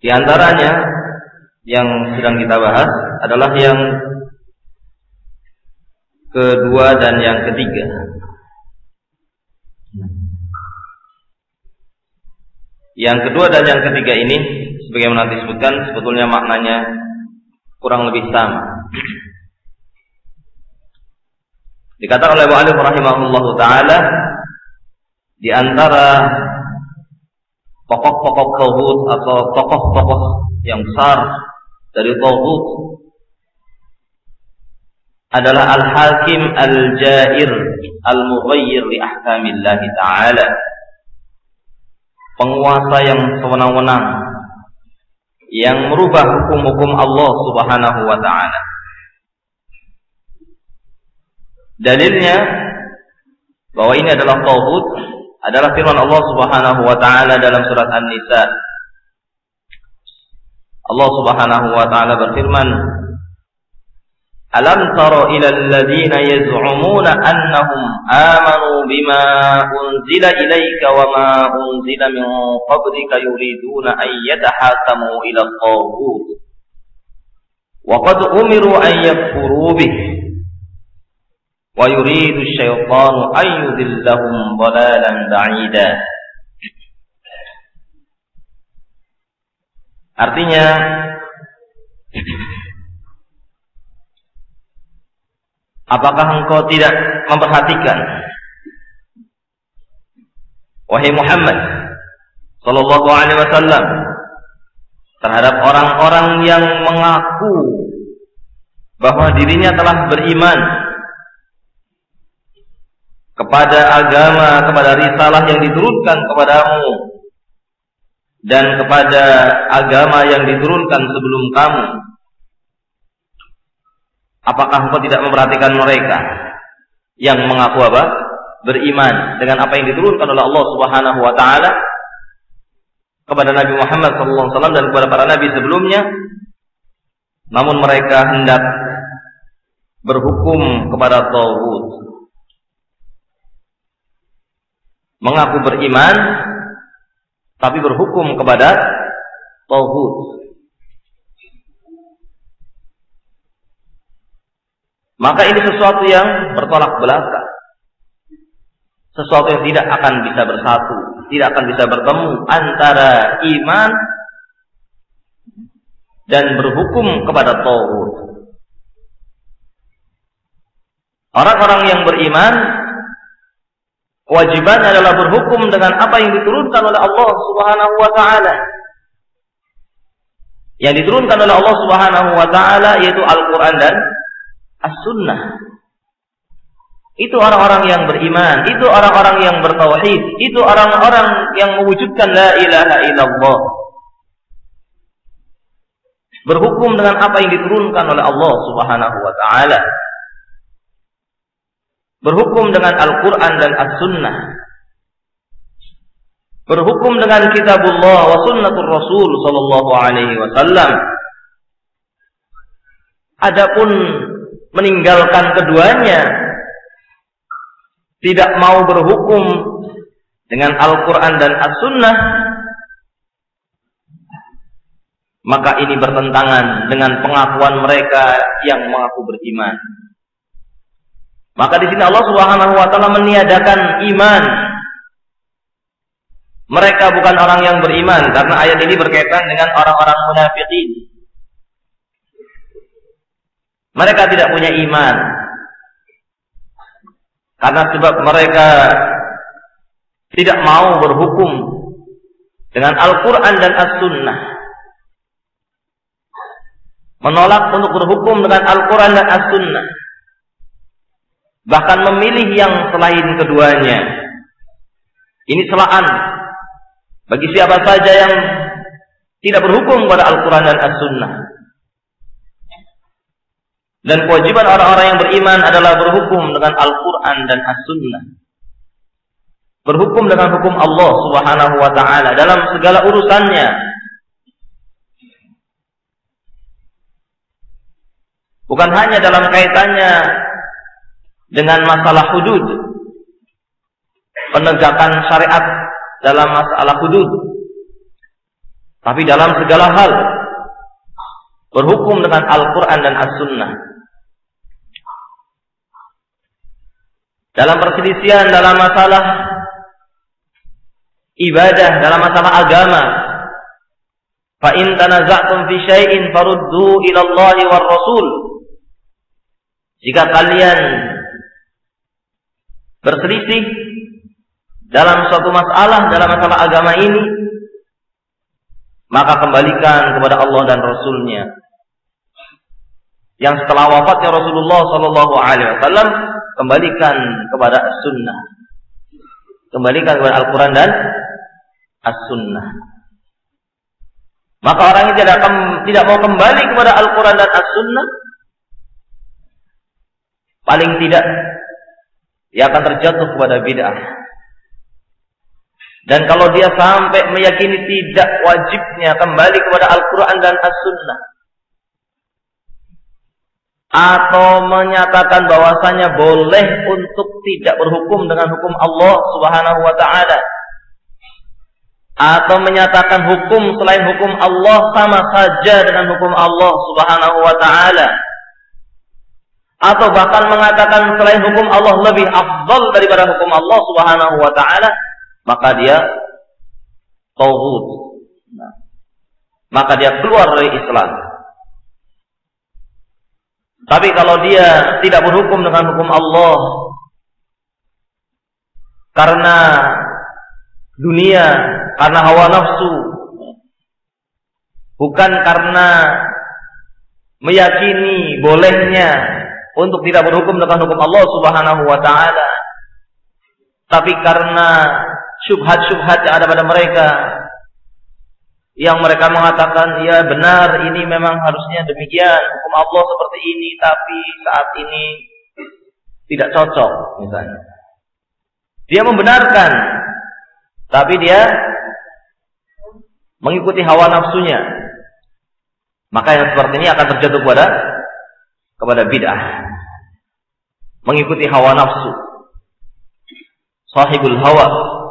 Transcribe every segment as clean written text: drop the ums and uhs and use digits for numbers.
Di antaranya yang sedang kita bahas adalah yang kedua dan yang ketiga. Yang kedua dan yang ketiga ini sebagaimana disebutkan sebetulnya maknanya kurang lebih sama. Dikatakan oleh mu'allif rahimahullahu taala, di antara pokok-pokok tauhid atau tokoh-tokoh yang besar dari tauhid adalah al-hakim al-jair al-mughayyir li ahkamillah ta'ala, penguasa yang sewenang-wenang yang merubah hukum-hukum Allah Subhanahu wa taala. Dalilnya bahwa ini adalah tauhid adalah firman Allah Subhanahu wa taala dalam surat An-Nisa. Allah Subhanahu wa taala berfirman, "Alam tara ilal ladzina yaz'umuna annahum amanu bima unzila ilaika wa ma unzila min qablika yuriduna an yatahakamu ila at-taghut wa qad umiru an yakfuru bihi wa yuridu asy-syaitanu an yudillahum dhalalan ba'ida." Artinya apakah engkau tidak memperhatikan, wahai Muhammad sallallahu alaihi wasallam, terhadap orang-orang yang mengaku bahwa dirinya telah beriman kepada agama, kepada risalah yang diturunkan kepadamu dan kepada agama yang diturunkan sebelum kamu? Apakah engkau tidak memperhatikan mereka yang mengaku apa? Beriman dengan apa yang diturunkan oleh Allah Subhanahu wa taala kepada Nabi Muhammad sallallahu alaihi wasallam dan kepada para nabi sebelumnya, namun mereka hendak berhukum kepada tauhid. Mengaku beriman tapi berhukum kepada tauhid. Maka ini sesuatu yang bertolak belakang, sesuatu yang tidak akan bisa bersatu, tidak akan bisa bertemu antara iman dan berhukum kepada tauhid. Orang-orang yang beriman kewajibannya adalah berhukum dengan apa yang diturunkan oleh Allah Subhanahu wa taala. Yang diturunkan oleh Allah Subhanahu wa taala yaitu Al-Qur'an dan As-Sunnah. Itu orang-orang yang beriman, itu orang-orang yang bertauhid, itu orang-orang yang mewujudkan la ilaha illallah. Berhukum dengan apa yang diturunkan oleh Allah Subhanahu wa taala. Berhukum dengan Al-Qur'an dan As-Sunnah. Berhukum dengan kitabullah wa sunnatur Rasul sallallahu alaihi wasallam. Adapun meninggalkan keduanya, tidak mau berhukum dengan Al-Quran dan As-Sunnah, maka ini bertentangan dengan pengakuan mereka yang mengaku beriman. Maka di sini Allah Subhanahu wa taala meniadakan iman. Mereka bukan orang yang beriman karena ayat ini berkaitan dengan orang-orang munafikin. Mereka tidak punya iman karena sebab mereka tidak mau berhukum dengan Al-Quran dan As-Sunnah, menolak untuk berhukum dengan Al-Quran dan As-Sunnah, bahkan memilih yang selain keduanya. Ini celaan bagi siapa saja yang tidak berhukum kepada Al-Quran dan As-Sunnah. Dan kewajiban orang-orang yang beriman adalah berhukum dengan Al-Quran dan As-Sunnah. Berhukum dengan hukum Allah Subhanahu wa ta'ala dalam segala urusannya. Bukan hanya dalam kaitannya dengan masalah hudud, penegakan syariat dalam masalah hudud, tapi dalam segala hal berhukum dengan Al-Quran dan As-Sunnah. Dalam perselisihan, dalam masalah ibadah, dalam masalah agama, fa in tanaza'tum fi syai'in faruddu ila Allahi war Rasul. Jika kalian berselisih dalam suatu masalah, dalam masalah agama ini, maka kembalikan kepada Allah dan Rasul-Nya. Yang setelah wafatnya Rasulullah SAW, kembalikan kepada As-Sunnah. Kembalikan kepada Al-Quran dan As-Sunnah. Maka orang yang tidak mau kembali kepada Al-Quran dan As-Sunnah, paling tidak dia akan terjatuh kepada bid'ah. Dan kalau dia sampai meyakini tidak wajibnya kembali kepada Al-Quran dan As-Sunnah, atau menyatakan bahwasanya boleh untuk tidak berhukum dengan hukum Allah Subhanahu wa ta'ala, atau menyatakan hukum selain hukum Allah sama saja dengan hukum Allah Subhanahu wa ta'ala, atau bahkan mengatakan selain hukum Allah lebih afdal daripada hukum Allah Subhanahu wa ta'ala, maka dia tauhid. Maka dia keluar dari Islam. Tapi kalau dia tidak berhukum dengan hukum Allah karena dunia, karena hawa nafsu, bukan karena meyakini bolehnya untuk tidak berhukum dengan hukum Allah Subhanahu wa ta'ala, tapi karena syubhat-syubhat yang ada pada mereka, yang mereka mengatakan, ya benar, ini memang harusnya demikian, hukum Allah seperti ini, tapi saat ini tidak cocok, misalnya. Dia membenarkan, tapi dia mengikuti hawa nafsunya. Maka yang seperti ini akan terjatuh kepada bid'ah. Mengikuti hawa nafsu. Sahibul hawa.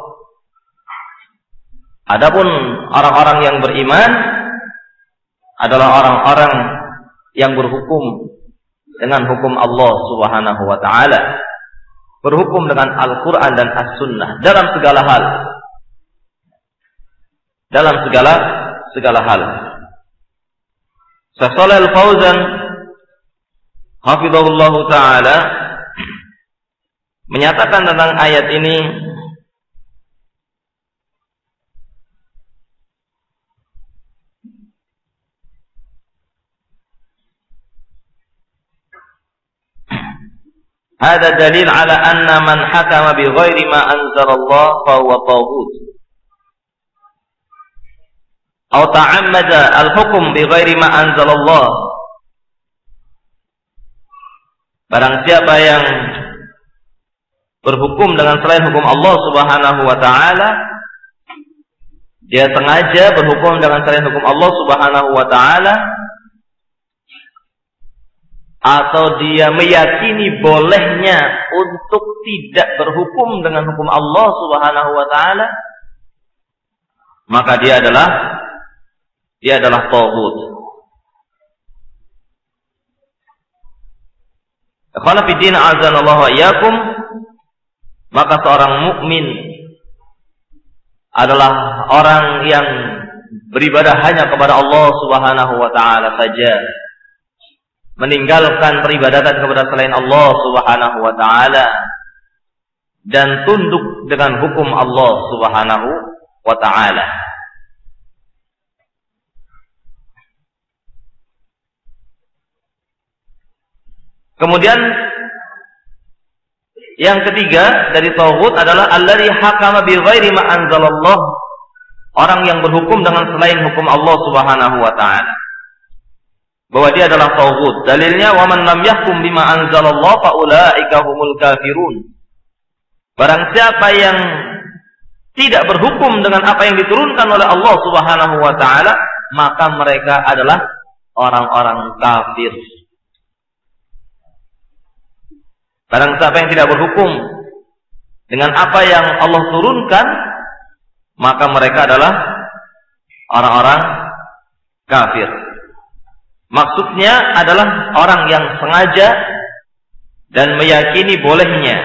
Adapun orang-orang yang beriman adalah orang-orang yang berhukum dengan hukum Allah Subhanahu wa ta'ala, berhukum dengan Al-Quran dan As-Sunnah dalam segala hal. Dalam segala hal. Syekh Shalih Al-Fauzan hafizahullahu ta'ala menyatakan tentang ayat ini, hada dalil ala anna man hakama bi ghairi ma anzalallah fa huwa taghut atau ta'ammada al-hukm bi ghairi ma anzalallah. Barang siapa yang berhukum dengan selain hukum Allah Subhanahu wa ta'ala, dia sengaja berhukum dengan selain hukum Allah Subhanahu wa ta'ala, atau dia meyakini bolehnya untuk tidak berhukum dengan hukum Allah Subhanahu wa ta'ala, maka dia adalah taghut. Ikhwan fillah azanallahu wa iyyakum, maka seorang mukmin adalah orang yang beribadah hanya kepada Allah Subhanahu wa ta'ala saja, meninggalkan peribadatan kepada selain Allah Subhanahu wa ta'ala, dan tunduk dengan hukum Allah Subhanahu wa ta'ala. Kemudian yang ketiga dari taghut adalah allazi hakama bi ghairi ma anzalallah, orang yang berhukum dengan selain hukum Allah Subhanahu wa ta'ala, bahwa dia adalah taghut. Dalilnya wa man lam yahkum bima anzalallah fa ulaika humul kafirun. Barang siapa yang tidak berhukum dengan apa yang diturunkan oleh Allah Subhanahu wa ta'ala, maka mereka adalah orang-orang kafir. Barang siapa yang tidak berhukum dengan apa yang Allah turunkan, maka mereka adalah orang-orang kafir. Maksudnya adalah orang yang sengaja dan meyakini bolehnya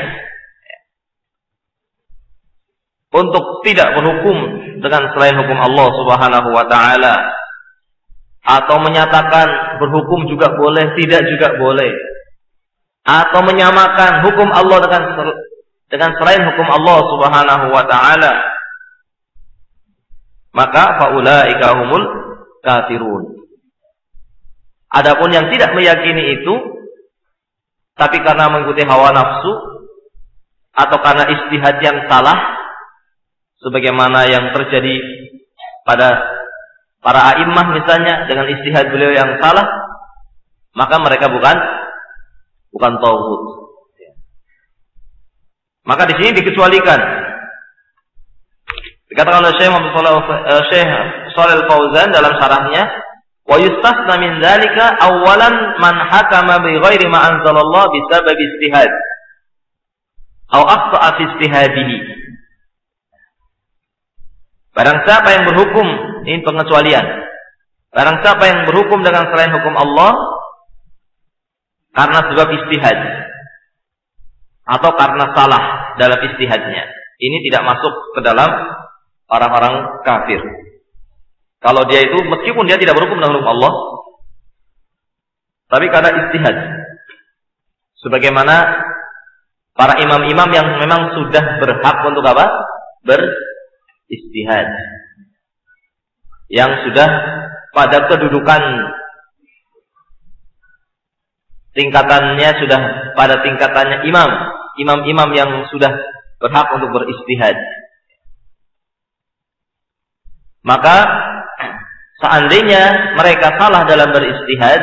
untuk tidak berhukum dengan selain hukum Allah Subhanahu wa taala, atau menyatakan berhukum juga boleh, tidak juga boleh, atau menyamakan hukum Allah dengan selain hukum Allah Subhanahu wa taala, maka faulaika humul kafirun. Adapun yang tidak meyakini itu, tapi karena mengikuti hawa nafsu atau karena ijtihad yang salah, sebagaimana yang terjadi pada para a'immah misalnya dengan ijtihad beliau yang salah, maka mereka bukan tauhid. Maka di sini dikecualikan. Dikatakan oleh Syekh Shalih Al-Fauzan dalam syarahnya, wa yustasna min dzalika awalan man hakama bi ghairi ma anzalallah bi sabab ijtihad atau akhta'a fi ijtihadihi. Barang siapa yang berhukum, ini pengecualian, barang siapa yang berhukum dengan selain hukum Allah karena sebab ijtihad atau karena salah dalam ijtihadnya, ini tidak masuk ke dalam orang-orang kafir. Kalau dia itu meskipun dia tidak berhukum dengan hukum Allah, tapi karena ijtihad, sebagaimana para imam-imam yang memang sudah berhak untuk apa? Beristihad, yang sudah pada kedudukan tingkatannya sudah pada tingkatannya imam-imam yang sudah berhak untuk beristihad. Maka seandainya mereka salah dalam beristihad,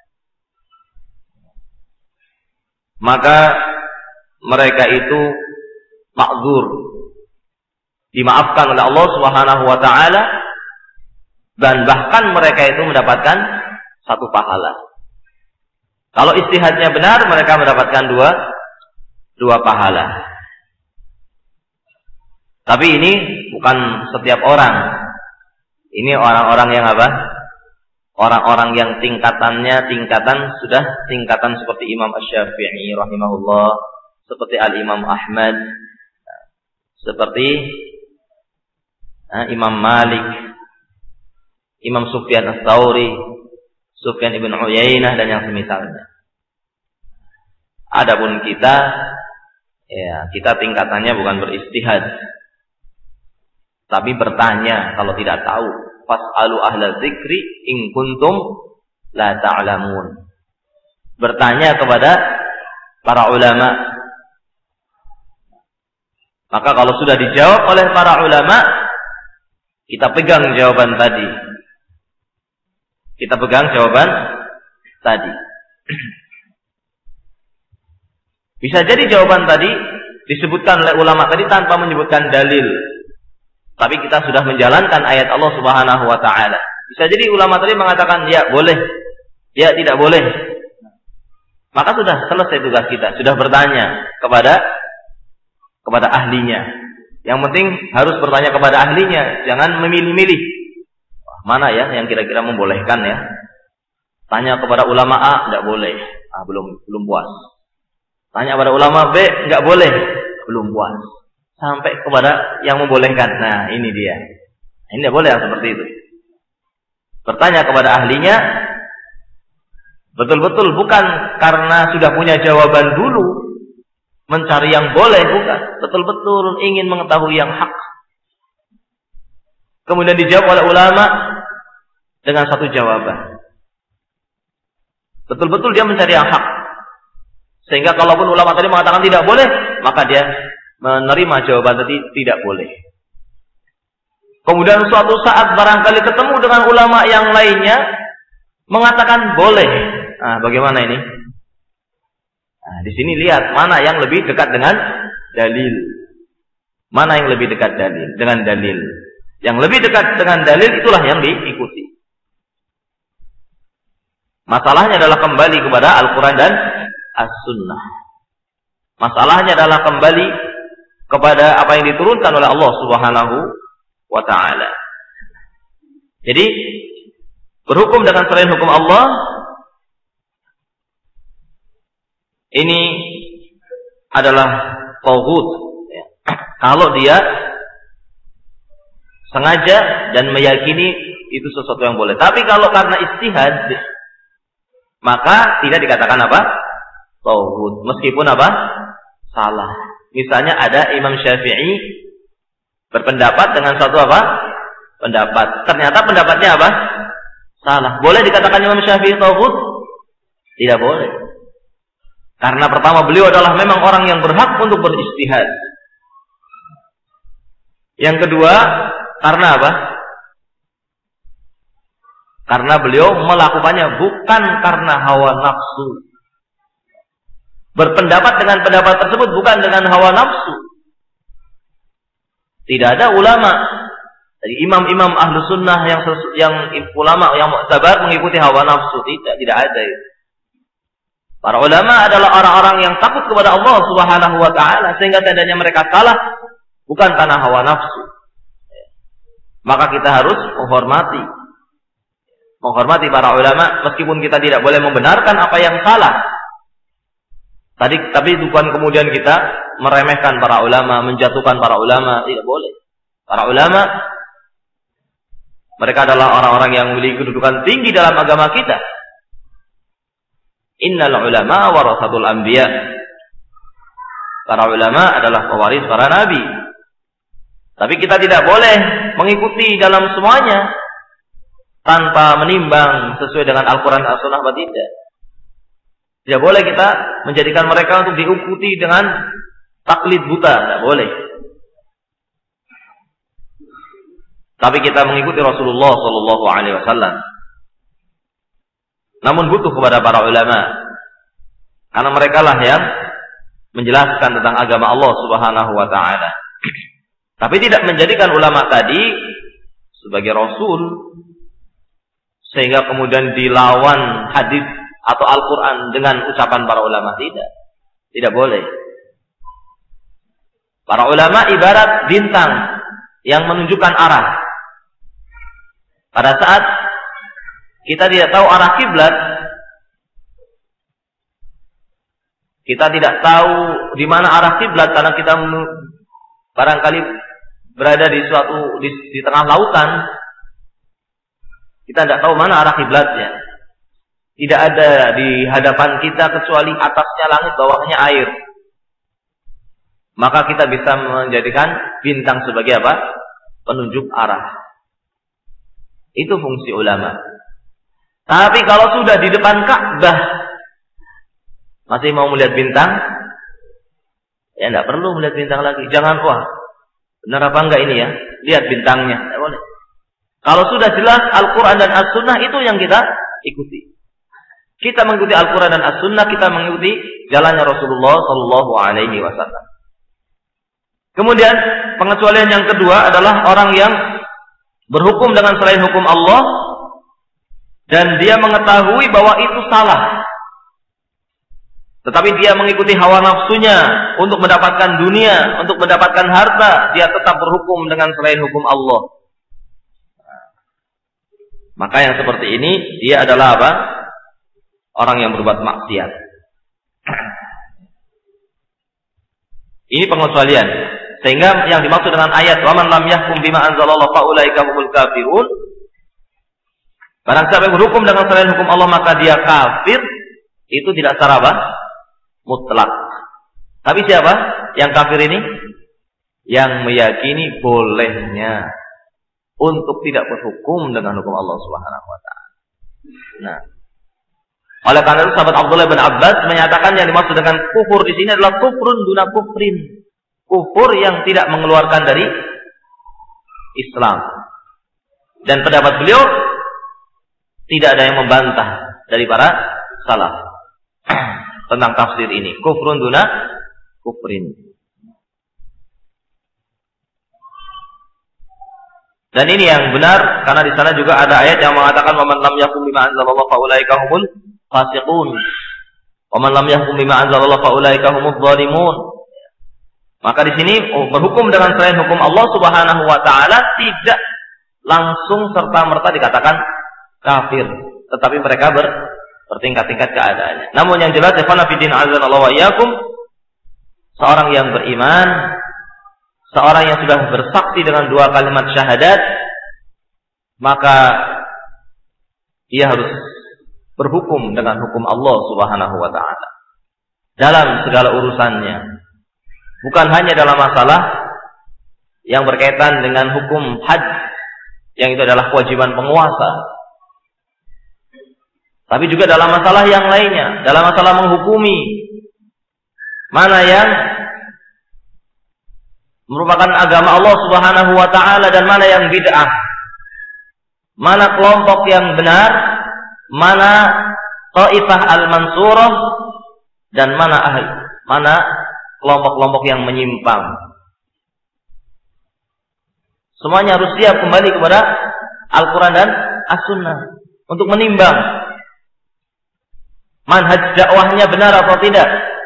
maka mereka itu ma'dzur, dimaafkan oleh Allah Subhanahu wa taala, dan bahkan mereka itu mendapatkan satu pahala. Kalau istihadnya benar, mereka mendapatkan dua pahala. Tapi ini bukan setiap orang. Ini orang-orang yang apa? Orang-orang yang tingkatan seperti Imam Asy-Syafi'i rahimahullah, seperti Al-Imam Ahmad, seperti Imam Malik, Imam Sufyan Ats-Tsauri, Sufyan ibn Uyainah dan yang semisalnya. Adapun kita tingkatannya bukan beristihad, tapi bertanya kalau tidak tahu. Fas'alu ahla dzikri in kuntum la ta'lamun. Bertanya kepada para ulama. Maka kalau sudah dijawab oleh para ulama, kita pegang jawaban tadi. Bisa jadi jawaban tadi disebutkan oleh ulama tadi tanpa menyebutkan dalil, tapi kita sudah menjalankan ayat Allah Subhanahu wa taala. Bisa jadi ulama tadi mengatakan ya boleh, ya tidak boleh. Maka sudah selesai tugas kita, sudah bertanya kepada ahlinya. Yang penting harus bertanya kepada ahlinya, jangan memilih-milih. Mana ya yang kira-kira membolehkan ya? Tanya kepada ulama A, tidak boleh. Belum puas. Tanya kepada ulama B, enggak boleh. Belum puas. Sampai kepada yang membolehkan. Nah, ini dia. Ini tidak boleh seperti itu. Bertanya kepada ahlinya, betul-betul bukan karena sudah punya jawaban dulu, mencari yang boleh, bukan. Betul-betul ingin mengetahui yang hak. Kemudian dijawab oleh ulama dengan satu jawaban. Betul-betul dia mencari yang hak. Sehingga kalaupun ulama tadi mengatakan tidak boleh, maka dia menerima jawaban tadi tidak boleh. Kemudian suatu saat barangkali ketemu dengan ulama yang lainnya mengatakan boleh. Nah, bagaimana ini? Nah, di sini lihat mana yang lebih dekat dengan dalil. Mana yang lebih dekat dengan dalil. Yang lebih dekat dengan dalil itulah yang diikuti. Masalahnya adalah kembali kepada Al-Quran dan As-Sunnah. Masalahnya adalah kembali kepada apa yang diturunkan oleh Allah Subhanahu wa ta'ala. Jadi berhukum dengan selain hukum Allah ini adalah taghut. Kalau dia sengaja dan meyakini itu sesuatu yang boleh. Tapi kalau karena ijtihad, maka tidak dikatakan apa? Taghut. Meskipun apa? Salah. Misalnya ada Imam Syafi'i berpendapat dengan suatu apa? Pendapat. Ternyata pendapatnya apa? Salah. Boleh dikatakan Imam Syafi'i taghut? Tidak boleh. Karena pertama beliau adalah memang orang yang berhak untuk berijtihad. Yang kedua, karena apa? Karena beliau melakukannya bukan karena hawa nafsu. Berpendapat dengan pendapat tersebut bukan dengan hawa nafsu. Tidak ada ulama dari imam-imam ahlu sunnah yang ulama yang mu'tabar mengikuti hawa nafsu. Tidak ada itu. Para ulama adalah orang-orang yang takut kepada Allah Subhanahu wa taala sehingga tandanya mereka salah bukan karena hawa nafsu. Maka kita harus menghormati para ulama meskipun kita tidak boleh membenarkan apa yang salah. Tapi bukan kemudian kita meremehkan para ulama, menjatuhkan para ulama, tidak boleh. Para ulama mereka adalah orang-orang yang memiliki kedudukan tinggi dalam agama kita. Innal ulama warasatul anbiya. Para ulama adalah pewaris para nabi. Tapi kita tidak boleh mengikuti dalam semuanya tanpa menimbang sesuai dengan Al-Quran dan As-Sunnah atau tidak. Tidak boleh kita menjadikan mereka untuk diikuti dengan taklid buta, tidak boleh. Tapi kita mengikuti Rasulullah Sallallahu Alaihi Wasallam. Namun butuh kepada para ulama, karena mereka lah yang menjelaskan tentang agama Allah Subhanahu Wa Taala. Tapi tidak menjadikan ulama tadi sebagai Rasul, sehingga kemudian dilawan hadis atau Al-Quran dengan ucapan para ulama. Tidak boleh. Para ulama ibarat bintang yang menunjukkan arah. Pada saat kita tidak tahu arah kiblat, kita tidak tahu di mana arah kiblat karena kita barangkali berada di tengah lautan, kita tidak tahu mana arah kiblatnya. Tidak ada di hadapan kita kecuali atasnya langit, bawahnya air. Maka kita bisa menjadikan bintang sebagai apa? Penunjuk arah. Itu fungsi ulama. Tapi kalau sudah di depan Ka'bah masih mau melihat bintang, ya tidak perlu melihat bintang lagi. Jangan, wah, benar apa enggak ini ya? Lihat bintangnya, tidak boleh. Kalau sudah jelas Al-Quran dan As-Sunnah, itu yang kita ikuti. Kita mengikuti Al-Quran dan As-Sunnah, kita mengikuti jalannya Rasulullah Sallallahu Alaihi Wasallam. Kemudian pengecualian yang kedua adalah orang yang berhukum dengan selain hukum Allah dan dia mengetahui bahwa itu salah, tetapi dia mengikuti hawa nafsunya untuk mendapatkan dunia, untuk mendapatkan harta, dia tetap berhukum dengan selain hukum Allah. Maka yang seperti ini dia adalah apa? Orang yang berbuat maksiat. Ini pengecualian. Sehingga yang dimaksud dengan ayat wa man lam yahkum bima anzalallahu fa ulaika humul kafirun. Barang siapa yang berhukum dengan selain hukum Allah maka dia kafir. Itu tidak secara apa? Mutlak. Tapi siapa yang kafir ini? Yang meyakini bolehnya untuk tidak berhukum dengan hukum Allah Subhanahu wa taala. Nah, oleh karena itu sahabat Abdullah bin Abbas menyatakan yang dimaksud dengan kufur di sini adalah kufrun duna kufrin. Kufur yang tidak mengeluarkan dari Islam. Dan pendapat beliau tidak ada yang membantah dari para salaf tentang tafsir ini. Kufrun duna kufrin. Dan ini yang benar karena di sana juga ada ayat yang mengatakan wa man lam yakum bima anzalallahu fa ulaika humul fasiqun. Wa man lam yahkum bima anzalallahu fa ulaika humudz zalimun. Maka di sini berhukum dengan selain hukum Allah Subhanahu wa taala tidak langsung serta-merta dikatakan kafir, tetapi mereka bertingkat-tingkat keadaannya. Namun yang jelas, ikhwan fillah azanallahu wa iyyakum, seorang yang beriman, seorang yang sudah bersaksi dengan 2 kalimat syahadat, maka ia harus berhukum dengan hukum Allah Subhanahu wa taala dalam segala urusannya. Bukan hanya dalam masalah yang berkaitan dengan hukum haji, yang itu adalah kewajiban penguasa, tapi juga dalam masalah yang lainnya, dalam masalah menghukumi mana yang merupakan agama Allah Subhanahu wa taala dan mana yang bid'ah, mana kelompok yang benar, mana Taifah al-Mansurah, dan mana kelompok-kelompok yang menyimpang. Semuanya harus siap kembali kepada Al-Quran dan As-Sunnah untuk menimbang manhaj dakwahnya benar atau tidak,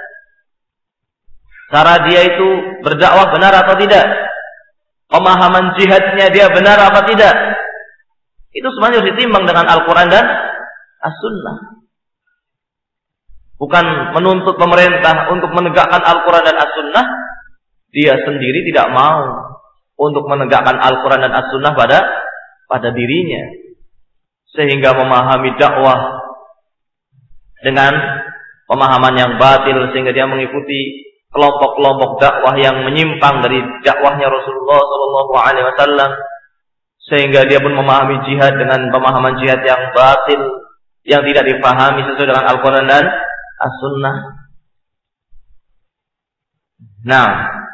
cara dia itu berdakwah benar atau tidak, pemahaman jihadnya dia benar apa tidak. Itu semuanya harus ditimbang dengan Al-Quran dan As-Sunnah. Bukan menuntut pemerintah untuk menegakkan Al-Quran dan As-Sunnah, dia sendiri tidak mau untuk menegakkan Al-Quran dan As-Sunnah pada dirinya, sehingga memahami dakwah dengan pemahaman yang batil, sehingga dia mengikuti kelompok-kelompok dakwah yang menyimpang dari dakwahnya Rasulullah SAW, sehingga dia pun memahami jihad dengan pemahaman jihad yang batil, yang tidak dipahami sesuai dengan Al-Quran dan As-Sunnah. Nah,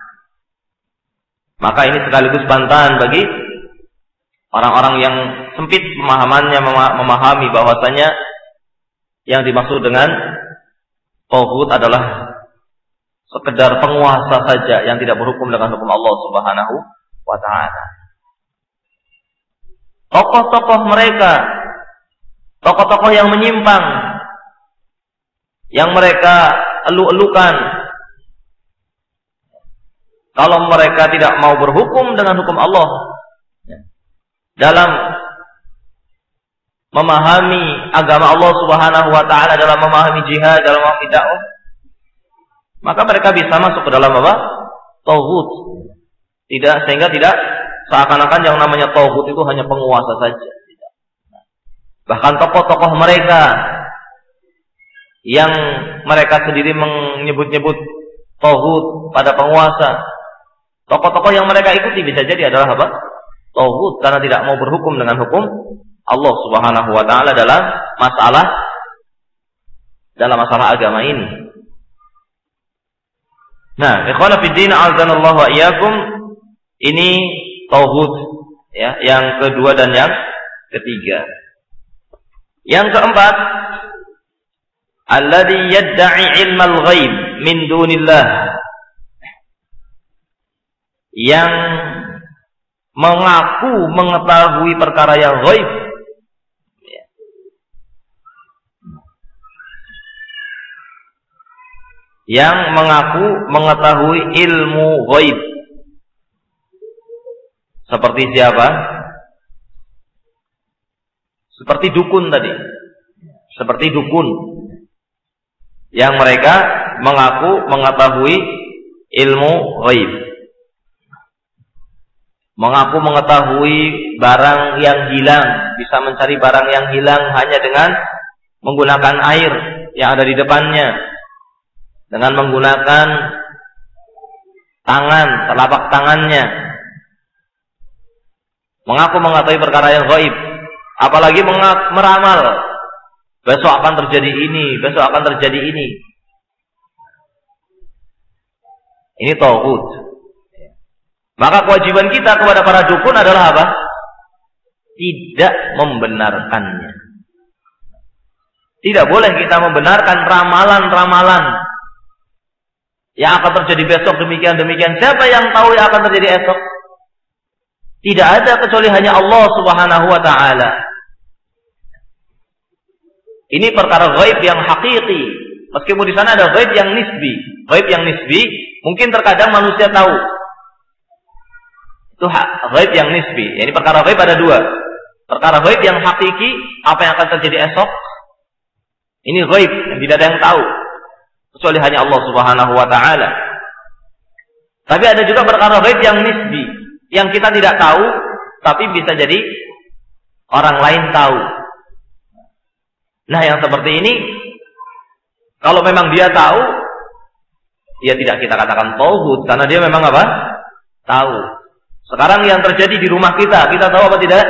maka ini sekaligus bantahan bagi orang-orang yang sempit pemahamannya, memahami bahwasanya yang dimaksud dengan taghut adalah sekedar penguasa saja yang tidak berhukum dengan hukum Allah Subhanahu wa taala. Tokoh-tokoh mereka, tokoh-tokoh yang menyimpang, yang mereka elu-elukan, kalau mereka tidak mau berhukum dengan hukum Allah dalam memahami agama Allah Subhanahu wa taala, dalam memahami jihad, dalam memahami dakwah, maka mereka bisa masuk ke dalam apa? Taghut. Sehingga tidak seakan-akan yang namanya taghut itu hanya penguasa saja. Tidak. Bahkan tokoh-tokoh mereka yang mereka sendiri menyebut-nyebut taghut pada penguasa, tokoh-tokoh yang mereka ikuti bisa jadi adalah apa? Taghut, karena tidak mau berhukum dengan hukum Allah Subhanahu wa taala dalam masalah agama ini. Nah, ikhwan fillah azanallahu wa iyyakum, ini taghut ya, yang kedua dan yang ketiga. Yang keempat, alladzi yadda'i ilmal ghaib min dunillah, yang mengaku mengetahui perkara yang ghaib, yang mengaku mengetahui ilmu ghaib. Seperti siapa? Seperti dukun tadi. Seperti dukun yang mereka mengaku mengetahui ilmu ghaib, mengaku mengetahui barang yang hilang, bisa mencari barang yang hilang hanya dengan menggunakan air yang ada di depannya, dengan menggunakan tangan, telapak tangannya, mengaku mengetahui perkara yang ghaib, apalagi meramal besok akan terjadi ini, besok akan terjadi ini. Ini taghut. Maka kewajiban kita kepada para dukun adalah apa? Tidak membenarkannya. Tidak boleh kita membenarkan ramalan-ramalan yang akan terjadi besok demikian-demikian. Siapa yang tahu yang akan terjadi esok? Tidak ada kecuali hanya Allah Subhanahu wa taala. Ini perkara ghaib yang hakiki. Meskipun di sana ada ghaib yang nisbi. Ghaib yang nisbi mungkin terkadang manusia tahu. Itu ghaib yang nisbi. Ini perkara ghaib ada dua. Perkara ghaib yang hakiki, apa yang akan terjadi esok. Ini ghaib yang tidak ada yang tahu kecuali hanya Allah Subhanahu wa taala. Tapi ada juga perkara ghaib yang nisbi, yang kita tidak tahu tapi bisa jadi orang lain tahu. Nah, yang seperti ini kalau memang dia tahu, ya tidak kita katakan tauhid karena dia memang apa? Tahu. Sekarang yang terjadi di rumah kita tahu apa tidak?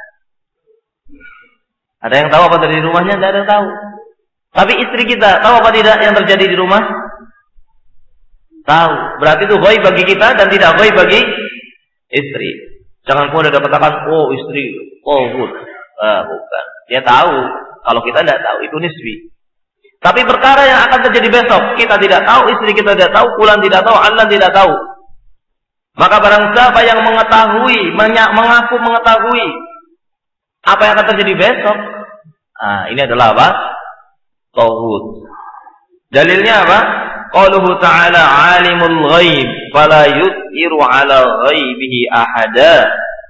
Ada yang tahu apa terjadi di rumahnya? Tidak ada yang tahu. Tapi istri kita tahu apa tidak yang terjadi di rumah? Tahu. Berarti itu ghaib bagi kita dan tidak ghaib bagi istri. Jangan pun ada katakan, oh istri, oh good. Bukan. Dia tahu. Kalau kita tidak tahu, itu nisbi. Tapi perkara yang akan terjadi besok, kita tidak tahu, istri kita tidak tahu, fulan tidak tahu, Allah tidak tahu. Maka barang siapa yang mengetahui, mengaku mengetahui apa yang akan terjadi besok, ini adalah apa? Tauhid. Dalilnya apa? Qauluhu ta'ala 'alimul ghaib fala yudhiru 'ala ghaibihi ahada.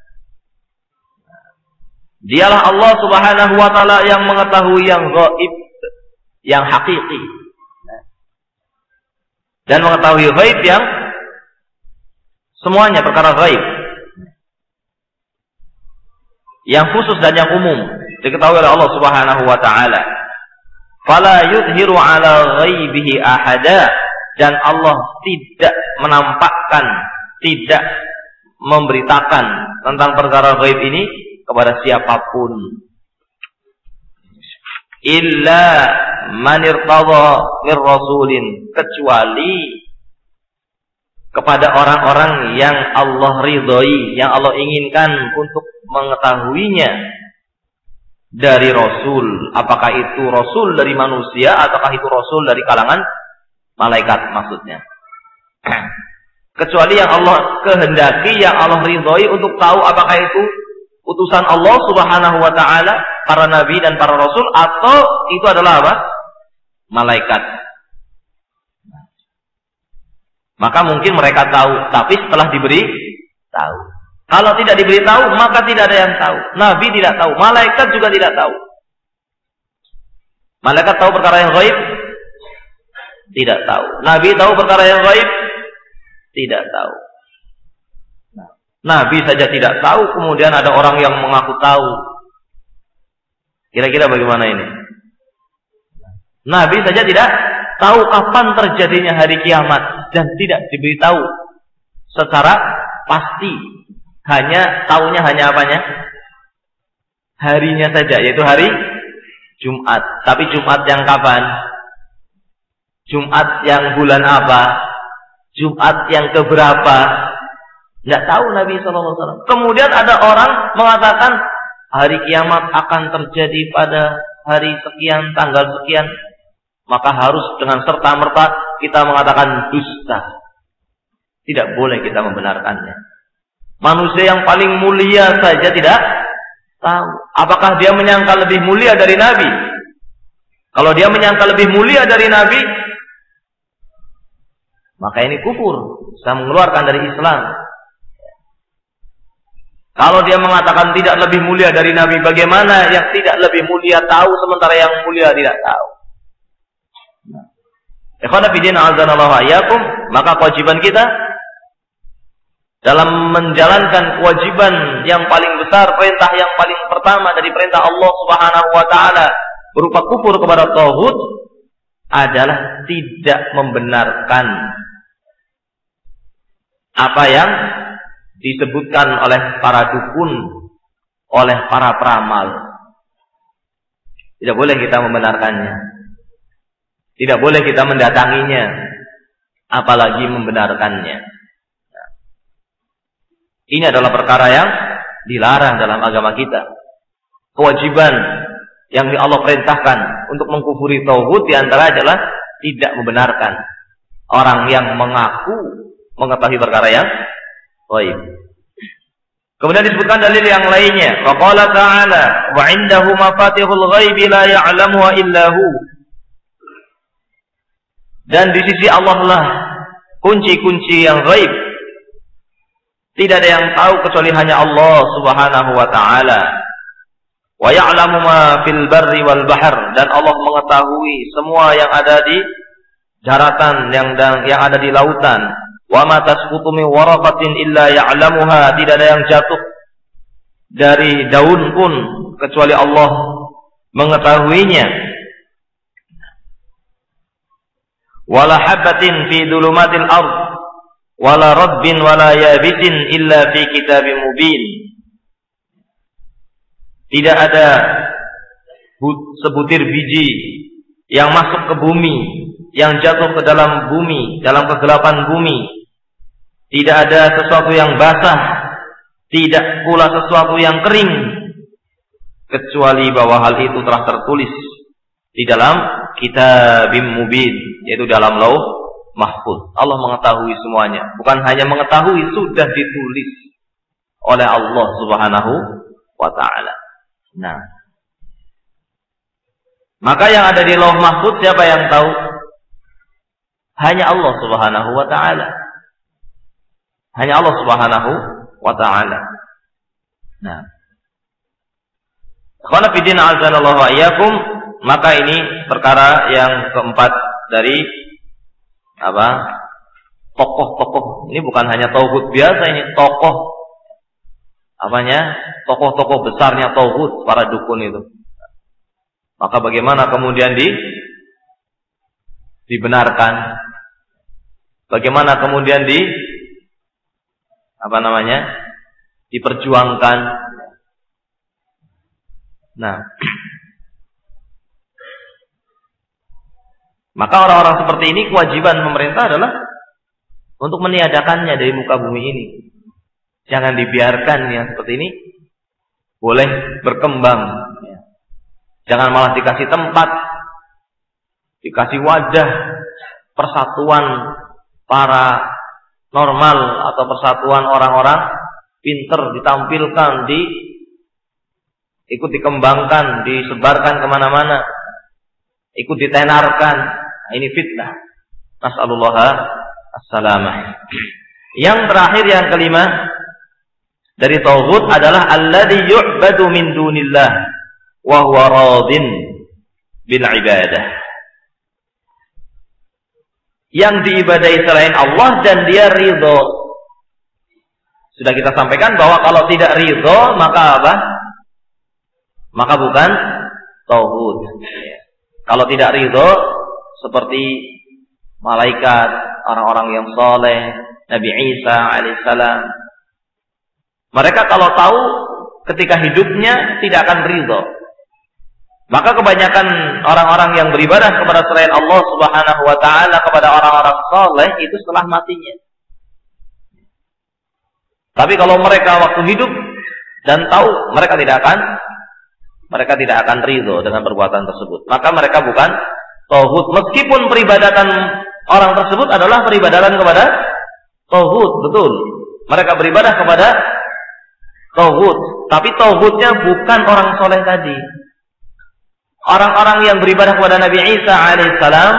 Dialah Allah Subhanahu wa taala yang mengetahui yang ghaib, yang hakiki. Dan mengetahui ghaib yang semuanya perkara ghaib. Yang khusus dan yang umum diketahui oleh Allah Subhanahu wa taala. Fala yudhiru 'ala ghaibihi ahada, dan Allah tidak menampakkan, tidak memberitakan tentang perkara ghaib ini kepada siapapun. Illa man irtadha mir rasulin, kecuali kepada orang-orang yang Allah ridhoi, yang Allah inginkan untuk mengetahuinya dari Rasul. Apakah itu Rasul dari manusia ataukah itu Rasul dari kalangan malaikat maksudnya. Kecuali yang Allah kehendaki, yang Allah ridhoi untuk tahu apakah itu utusan Allah Subhanahu wa taala, para nabi dan para rasul, atau itu adalah apa? Malaikat. Maka mungkin mereka tahu, tapi setelah diberi tahu. Kalau tidak diberitahu, maka tidak ada yang tahu. Nabi tidak tahu, malaikat juga tidak tahu. Malaikat tahu perkara yang ghaib? Tidak tahu. Nabi tahu perkara yang ghaib? Tidak tahu. Nabi saja tidak tahu, kemudian ada orang yang mengaku tahu. Kira-kira bagaimana ini? Nabi saja tidak tahu kapan terjadinya hari kiamat dan tidak diberitahu secara pasti. Tahunya hanya apanya? Harinya saja, yaitu hari Jumat. Tapi Jumat yang kapan? Jumat yang bulan apa? Jumat yang keberapa? Tidak tahu Nabi SAW. Kemudian ada orang mengatakan hari kiamat akan terjadi pada hari sekian, tanggal sekian. Maka harus dengan serta-merta kita mengatakan dusta. Tidak boleh kita membenarkannya. Manusia yang paling mulia saja tidak tahu. Apakah dia menyangka lebih mulia dari Nabi? Kalau dia menyangka lebih mulia dari Nabi, maka ini kufur, bisa mengeluarkan dari Islam. Kalau dia mengatakan tidak lebih mulia dari Nabi, bagaimana yang tidak lebih mulia tahu sementara yang mulia tidak tahu? Ikhwana fillah azanallahu iyyakum, maka kewajiban kita dalam menjalankan kewajiban yang paling besar, perintah yang paling pertama dari perintah Allah Subhanahu wa taala berupa kufur kepada tauhid adalah tidak membenarkan apa yang disebutkan oleh para dukun, oleh para peramal. Tidak boleh kita membenarkannya. Tidak boleh kita mendatanginya, apalagi membenarkannya. Ini adalah perkara yang dilarang dalam agama kita. Kewajiban yang Allah perintahkan untuk mengkufuri tauhid di antara adalah tidak membenarkan orang yang mengaku mengetahui perkara yang ghaib. Kemudian disebutkan dalil yang lainnya. Qala ta'ala wa 'indahu mafatihul ghaibi la ya'lamuha illa hu. Dan di sisi Allah lah kunci-kunci yang ghaib Tidak ada yang tahu kecuali hanya Allah Subhanahu wa taala. Wa ya'lamu ma fil barri wal bahr, dan Allah mengetahui semua yang ada di daratan, yang ada di lautan. Wa ma tasqutu min waraqatin illa ya'lamuha, tidak ada yang jatuh dari daun pun kecuali Allah mengetahuinya. Wala habatin fi dhulumatil ard wala rabbin wala yabisin illa fi kitabim mubin. Tidak ada sebutir biji yang masuk ke bumi, yang jatuh ke dalam bumi, dalam kegelapan bumi. Tidak ada sesuatu yang basah, tidak pula sesuatu yang kering, kecuali bahwa hal itu telah tertulis di dalam kitabim mubin, yaitu dalam lauh mahfuz. Allah mengetahui semuanya. Bukan hanya mengetahui, sudah ditulis oleh Allah Subhanahu wa ta'ala. Nah, maka yang ada di lauh mahfuz siapa yang tahu? Hanya Allah Subhanahu wa ta'ala. Hanya Allah Subhanahu wa ta'ala. Nah, qala fidin azanallahu wa iyyakum, maka ini perkara yang keempat dari tokoh-tokoh. Ini bukan hanya tauhid biasa, ini tokoh tokoh-tokoh besarnya tauhid, para dukun itu. Maka bagaimana kemudian dibenarkan? Bagaimana kemudian diperjuangkan? Nah, maka orang-orang seperti ini kewajiban pemerintah adalah untuk meniadakannya dari muka bumi ini. Jangan dibiarkan yang seperti ini boleh berkembang. Jangan malah dikasih tempat, dikasih wadah persatuan para normal atau persatuan orang-orang pinter, ditampilkan, ikut dikembangkan, disebarkan kemana-mana, ikut ditenarkan. Ini fitnah. Nas'alullah as-salamah. Yang terakhir, yang kelima dari tauhid adalah alladzi yu'badu min dunillah wa huwa radin bil ibadah. Yang diibadahi selain Allah dan dia ridho. Sudah kita sampaikan bahwa kalau tidak ridho maka apa? Maka bukan tauhid. Kalau tidak ridho seperti malaikat, orang-orang yang soleh, Nabi Isa alaihissalam. Mereka kalau tahu ketika hidupnya tidak akan ridho. Maka kebanyakan orang-orang yang beribadah kepada selain Allah Subhanahu wa ta'ala, kepada orang-orang soleh, itu setelah matinya. Tapi kalau mereka waktu hidup dan tahu, mereka tidak akan ridho dengan perbuatan tersebut. Maka mereka bukan tauhid, meskipun peribadatan orang tersebut adalah peribadatan kepada tauhid, betul. Mereka beribadah kepada tauhid, tapi tauhidnya bukan orang soleh tadi. Orang-orang yang beribadah kepada Nabi Isa alaihissalam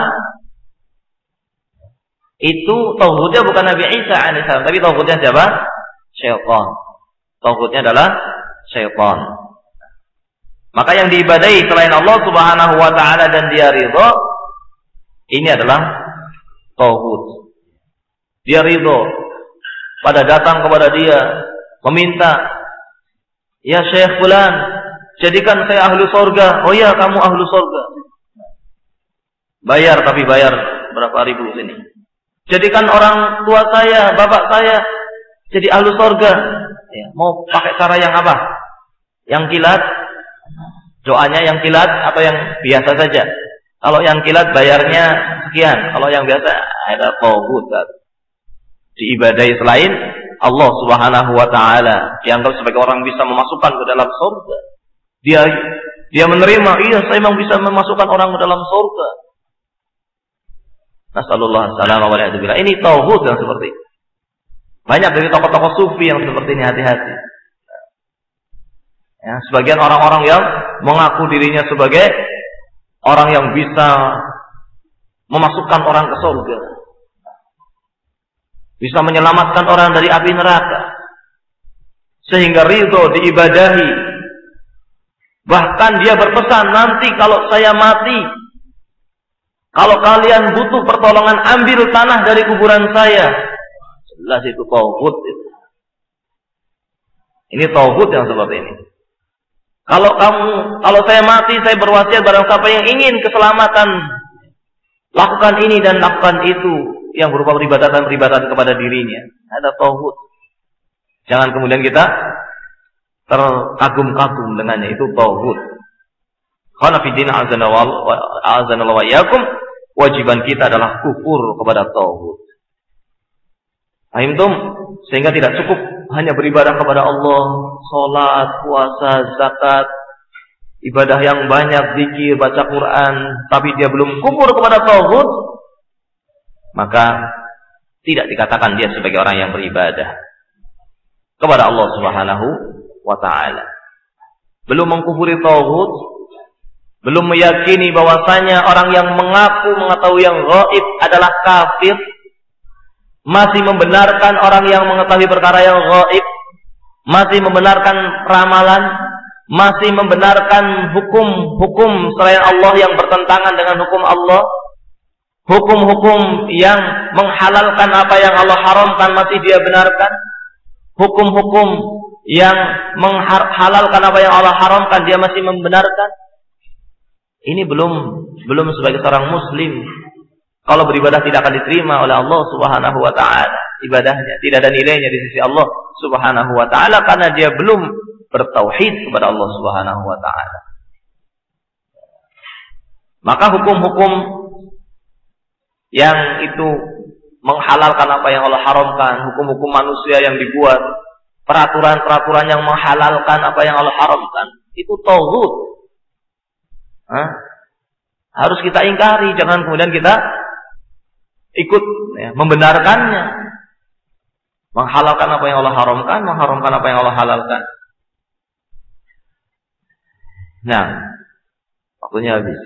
itu tauhidnya bukan Nabi Isa alaihissalam, tapi tauhidnya siapa? Syaitan. Tauhidnya adalah syaitan. Maka yang diibadahi selain Allah Subhanahu wa ta'ala dan dia ridho, ini adalah tauhid. Dia ridho pada datang kepada dia meminta, ya Syekh fulan, jadikan saya ahlu surga. Oh ya, kamu ahlu surga. Bayar, tapi bayar berapa ribu sini. Jadikan orang tua saya, bapak saya jadi ahlu surga. Ya, mau pakai cara yang apa? Yang kilat? Doanya yang kilat atau yang biasa saja? Kalau yang kilat bayarnya sekian. Kalau yang biasa ada tauhid. Diibadahi selain Allah Subhanahu wa ta'ala, dianggap sebagai orang bisa memasukkan ke dalam surga. Dia menerima, iya saya memang bisa memasukkan orang ke dalam surga. Nasallallahu alaihi wasallam. Ini tauhid yang seperti ini. Banyak dari tokoh-tokoh sufi yang seperti ini, hati-hati. Ya, sebagian orang-orang yang mengaku dirinya sebagai orang yang bisa memasukkan orang ke surga, bisa menyelamatkan orang dari api neraka. sehingga ridho diibadahi. Bahkan dia berpesan, nanti kalau saya mati, kalau kalian butuh pertolongan, ambil tanah dari kuburan saya. Jelas itu tauhid. Ini tauhid yang seperti ini. Kalau saya mati, saya berwasiat barang siapa yang ingin keselamatan, lakukan ini dan lakukan itu yang berupa peribadatan kepada dirinya. Ada tauhid. Jangan kemudian kita terkagum-kagum dengannya, itu tauhid. Khana fi din azanallahu wa iyyakum, wajiban kita adalah kufur kepada tauhid. Fahimtum? Sehingga tidak cukup hanya beribadah kepada Allah, salat, puasa, zakat, ibadah yang banyak, zikir, baca Quran, tapi dia belum kufur kepada tauhid, maka tidak dikatakan dia sebagai orang yang beribadah kepada Allah Subhanahu wa ta'ala. Belum mengkufuri tauhid, belum meyakini bahwasanya orang yang mengaku mengetahui yang gaib adalah kafir, masih membenarkan orang yang mengetahui perkara yang gaib, masih membenarkan ramalan, masih membenarkan hukum-hukum selain Allah yang bertentangan dengan hukum Allah, hukum-hukum yang menghalalkan apa yang Allah haramkan masih dia benarkan, hukum-hukum yang menghalalkan apa yang Allah haramkan dia masih membenarkan. Ini belum sebagai seorang muslim. Kalau beribadah tidak akan diterima oleh Allah Subhanahu wa ta'ala. Ibadahnya tidak ada nilainya di sisi Allah Subhanahu wa ta'ala karena dia belum bertauhid kepada Allah Subhanahu wa ta'ala. Maka hukum-hukum yang itu menghalalkan apa yang Allah haramkan, hukum-hukum manusia yang dibuat, peraturan-peraturan yang menghalalkan apa yang Allah haramkan, itu tauhid. Harus kita ingkari, jangan kemudian kita ikut membenarkannya, menghalalkan apa yang Allah haramkan, mengharamkan apa yang Allah halalkan. Nah, waktunya habis.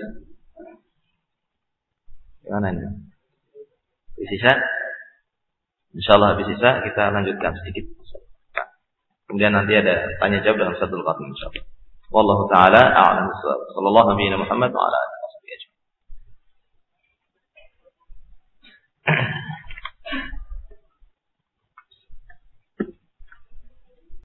Gimana ini? Habis sisa? Insyaallah habis sisa kita lanjutkan sedikit. Kemudian nanti ada tanya jawab dalam satu qadim insyaallah. Wallahu taala a'lam bissawab. Sallallahu alaihi Muhammad wa ala alihi wasallam.